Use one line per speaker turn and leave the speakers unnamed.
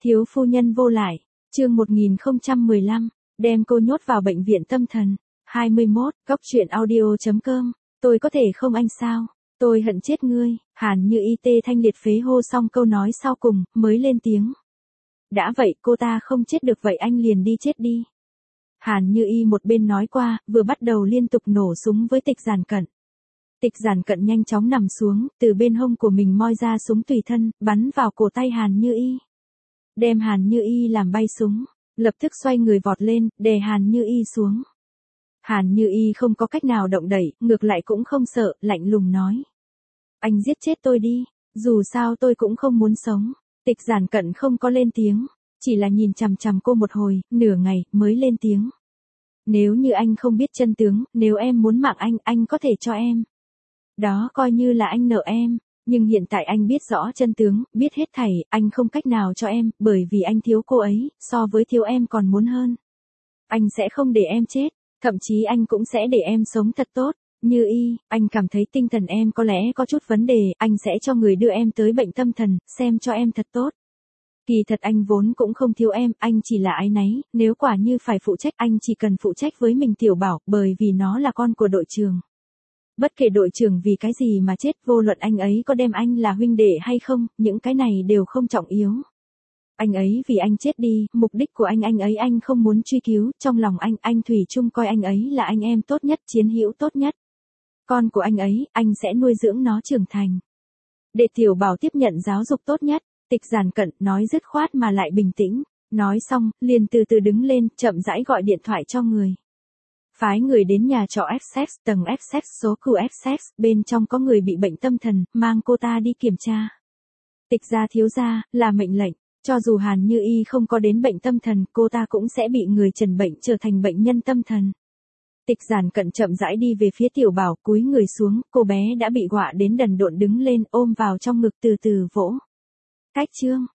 Thiếu phu nhân vô lại, chương 1015, đem cô nhốt vào bệnh viện tâm thần. 21, Cóc truyện audio.com, tôi có thể không anh sao? Tôi hận chết ngươi. Hàn Như Y tê thanh liệt phế hô xong câu nói sau cùng, mới lên tiếng. Đã vậy cô ta không chết được vậy anh liền đi chết đi. Hàn Như Y một bên nói qua, vừa bắt đầu liên tục nổ súng với Tịch Giản Cận. Tịch Giản Cận nhanh chóng nằm xuống, từ bên hông của mình moi ra súng tùy thân, bắn vào cổ tay Hàn Như Y. Đem Hàn Như Y làm bay súng, lập tức xoay người vọt lên, đè Hàn Như Y xuống. Hàn Như Y không có cách nào động đẩy, ngược lại cũng không sợ, lạnh lùng nói. Anh giết chết tôi đi, dù sao tôi cũng không muốn sống. Tịch Giản Cận không có lên tiếng, chỉ là nhìn chằm chằm cô một hồi, nửa ngày, mới lên tiếng. Nếu như anh không biết chân tướng, nếu em muốn mạng anh có thể cho em. Đó coi như là anh nợ em, nhưng hiện tại anh biết rõ chân tướng, biết hết thảy, anh không cách nào cho em, bởi vì anh thiếu cô ấy, so với thiếu em còn muốn hơn. Anh sẽ không để em chết, thậm chí anh cũng sẽ để em sống thật tốt. Như Y, anh cảm thấy tinh thần em có lẽ có chút vấn đề, anh sẽ cho người đưa em tới bệnh tâm thần, xem cho em thật tốt. Kỳ thật anh vốn cũng không thiếu em, anh chỉ là áy náy, nếu quả như phải phụ trách anh chỉ cần phụ trách với mình Tiểu Bảo, bởi vì nó là con của đội trưởng. Bất kể đội trưởng vì cái gì mà chết, vô luận anh ấy có đem anh là huynh đệ hay không, những cái này đều không trọng yếu. Anh ấy vì anh chết đi, mục đích của anh ấy anh không muốn truy cứu, trong lòng anh thủy chung coi anh ấy là anh em tốt nhất, chiến hữu tốt nhất. Con của ấy, anh sẽ nuôi dưỡng nó trưởng thành. Để Tiểu Bảo tiếp nhận giáo dục tốt nhất. Tịch Giản Cận nói dứt khoát mà lại bình tĩnh. Nói xong, liền từ từ đứng lên, chậm rãi gọi điện thoại cho người. Phái người đến nhà trọ F6, tầng F6, số cửu F6, bên trong có người bị bệnh tâm thần, mang cô ta đi kiểm tra. Tịch gia thiếu gia, là mệnh lệnh, cho dù Hàn Như Y không có đến bệnh tâm thần, cô ta cũng sẽ bị người trần bệnh trở thành bệnh nhân tâm thần. Tịch Giản Cận chậm rãi đi về phía Tiểu Bảo, cúi người xuống, cô bé đã bị dọa đến đần độn đứng lên, ôm vào trong ngực từ từ vỗ. Cách chương